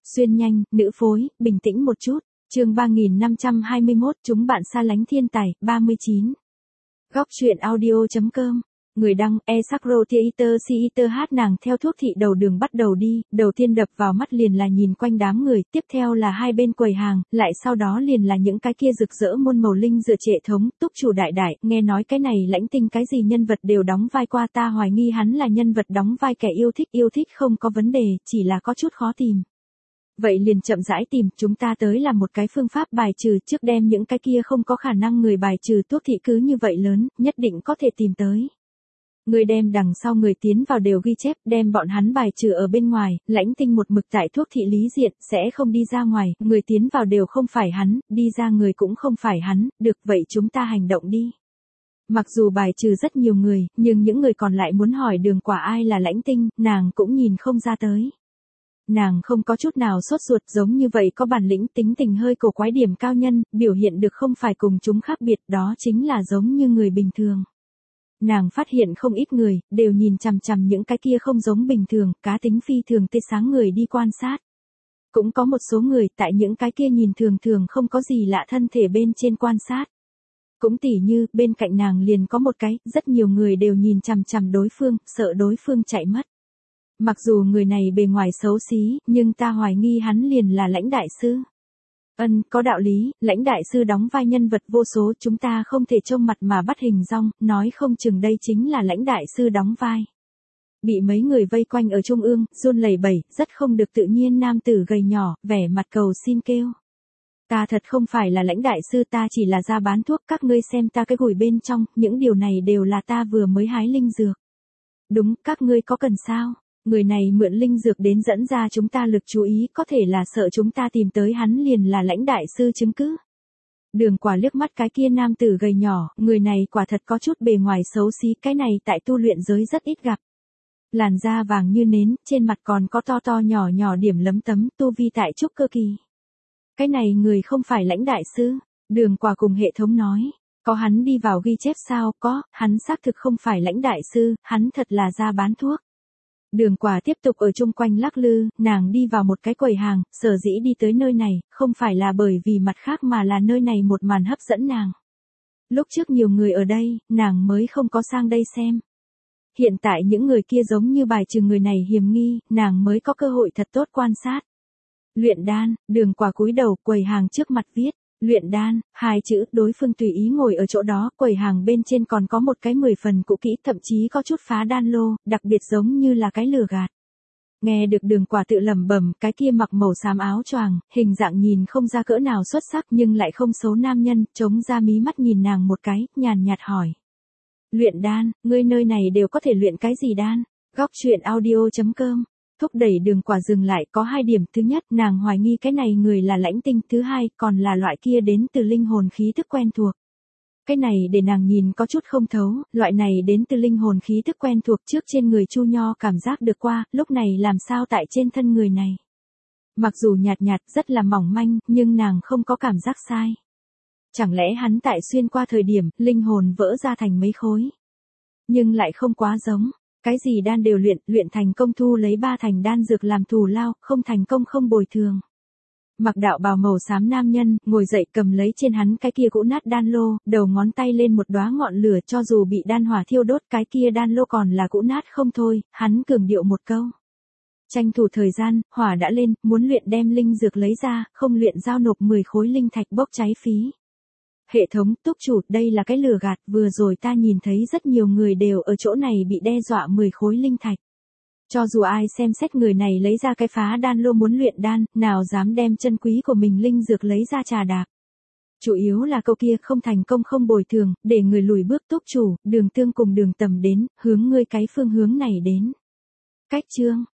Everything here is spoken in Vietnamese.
Xuyên nhanh, nữ phối, bình tĩnh một chút. Chương 3521, chúng bạn xa lánh thiên tài, 39. Góc truyện audio.com. Người đăng, Esakro Theater Theater hát nàng theo thuốc thị đầu đường bắt đầu đi, đầu tiên đập vào mắt liền là nhìn quanh đám người, tiếp theo là hai bên quầy hàng, lại sau đó liền là những cái kia rực rỡ muôn màu linh dựa trệ thống, túc chủ đại đại, nghe nói cái này lãnh tinh cái gì nhân vật đều đóng vai qua, ta hoài nghi hắn là nhân vật đóng vai kẻ yêu thích không có vấn đề, chỉ là có chút khó tìm. Vậy liền chậm rãi tìm, chúng ta tới là một cái phương pháp bài trừ, trước đem những cái kia không có khả năng người bài trừ, thuốc thị cứ như vậy lớn, nhất định có thể tìm tới. Người đem đằng sau người tiến vào đều ghi chép, đem bọn hắn bài trừ ở bên ngoài, lãnh tinh một mực tại thuốc thị lý diện, sẽ không đi ra ngoài, người tiến vào đều không phải hắn, đi ra người cũng không phải hắn, được vậy chúng ta hành động đi. Mặc dù bài trừ rất nhiều người, nhưng những người còn lại muốn hỏi đường quả ai là lãnh tinh, nàng cũng nhìn không ra tới. Nàng không có chút nào sốt ruột, giống như vậy có bản lĩnh, tính tình hơi cổ quái, điểm cao nhân, biểu hiện được không phải cùng chúng khác biệt, đó chính là giống như người bình thường. Nàng phát hiện không ít người, đều nhìn chằm chằm những cái kia không giống bình thường, cá tính phi thường tê sáng người đi quan sát. Cũng có một số người tại những cái kia nhìn thường thường không có gì lạ thân thể bên trên quan sát. Cũng tỉ như, bên cạnh nàng liền có một cái, rất nhiều người đều nhìn chằm chằm đối phương, sợ đối phương chạy mất. Mặc dù người này bề ngoài xấu xí, nhưng ta hoài nghi hắn liền là lãnh đại sư. Có đạo lý, lãnh đại sư đóng vai nhân vật vô số, chúng ta không thể trông mặt mà bắt hình dong, nói không chừng đây chính là lãnh đại sư đóng vai. Bị mấy người vây quanh ở trung ương, run lẩy bẩy, rất không được tự nhiên nam tử gầy nhỏ, vẻ mặt cầu xin kêu. Ta thật không phải là lãnh đại sư, ta chỉ là ra bán thuốc, các ngươi xem ta cái gùi bên trong, những điều này đều là ta vừa mới hái linh dược. Đúng, các ngươi có cần sao? Người này mượn linh dược đến dẫn ra chúng ta lực chú ý, có thể là sợ chúng ta tìm tới hắn liền là lãnh đại sư chứng cứ. Đường quả liếc mắt cái kia nam tử gầy nhỏ, người này quả thật có chút bề ngoài xấu xí, cái này tại tu luyện giới rất ít gặp. Làn da vàng như nến, trên mặt còn có to to nhỏ nhỏ điểm lấm tấm, tu vi tại trúc cơ kỳ. Cái này người không phải lãnh đại sư, đường quả cùng hệ thống nói. Có hắn đi vào ghi chép sao? Có, hắn xác thực không phải lãnh đại sư, hắn thật là ra bán thuốc. Đường quả tiếp tục ở chung quanh lắc lư, nàng đi vào một cái quầy hàng, sở dĩ đi tới nơi này, không phải là bởi vì mặt khác mà là nơi này một màn hấp dẫn nàng. Lúc trước nhiều người ở đây, nàng mới không có sang đây xem. Hiện tại những người kia giống như bài trừ người này hiểm nghi, nàng mới có cơ hội thật tốt quan sát. Luyện đan, đường quả cúi đầu, quầy hàng trước mặt viết. Luyện đan, hai chữ, đối phương tùy ý ngồi ở chỗ đó, quầy hàng bên trên còn có một cái 10 phần cũ kỹ, thậm chí có chút phá đan lô, đặc biệt giống như là cái lừa gạt. Nghe được đường quả tự lẩm bẩm, cái kia mặc màu xám áo choàng, hình dạng nhìn không ra cỡ nào xuất sắc nhưng lại không xấu nam nhân, chống ra mí mắt nhìn nàng một cái, nhàn nhạt hỏi. Luyện đan, ngươi nơi này đều có thể luyện cái gì đan? Góc truyện audio.com. Thúc đẩy đường quả dừng lại, có hai điểm, thứ nhất, nàng hoài nghi cái này người là lãnh tinh, thứ hai, còn là loại kia đến từ linh hồn khí thức quen thuộc. Cái này để nàng nhìn có chút không thấu, loại này đến từ linh hồn khí thức quen thuộc trước trên người Chu Nho cảm giác được qua, lúc này làm sao tại trên thân người này. Mặc dù nhạt nhạt rất là mỏng manh, nhưng nàng không có cảm giác sai. Chẳng lẽ hắn tại xuyên qua thời điểm, linh hồn vỡ ra thành mấy khối. Nhưng lại không quá giống. Cái gì đan đều luyện thành công thu lấy 3 thành đan dược làm thù lao, không thành công không bồi thường. Mặc đạo bào màu xám nam nhân, ngồi dậy cầm lấy trên hắn cái kia cũ nát đan lô, đầu ngón tay lên một đóa ngọn lửa, cho dù bị đan hỏa thiêu đốt cái kia đan lô còn là cũ nát không thôi, hắn cường điệu một câu. Tranh thủ thời gian, hỏa đã lên, muốn luyện đem linh dược lấy ra, không luyện giao nộp 10 khối linh thạch bốc cháy phí. Hệ thống, túc chủ, đây là cái lừa gạt, vừa rồi ta nhìn thấy rất nhiều người đều ở chỗ này bị đe dọa 10 khối linh thạch. Cho dù ai xem xét người này lấy ra cái phá đan lô muốn luyện đan, nào dám đem chân quý của mình linh dược lấy ra trà đạp. Chủ yếu là câu kia không thành công không bồi thường, để người lùi bước túc chủ, đường tương cùng đường tầm đến, hướng ngươi cái phương hướng này đến. Cách chương,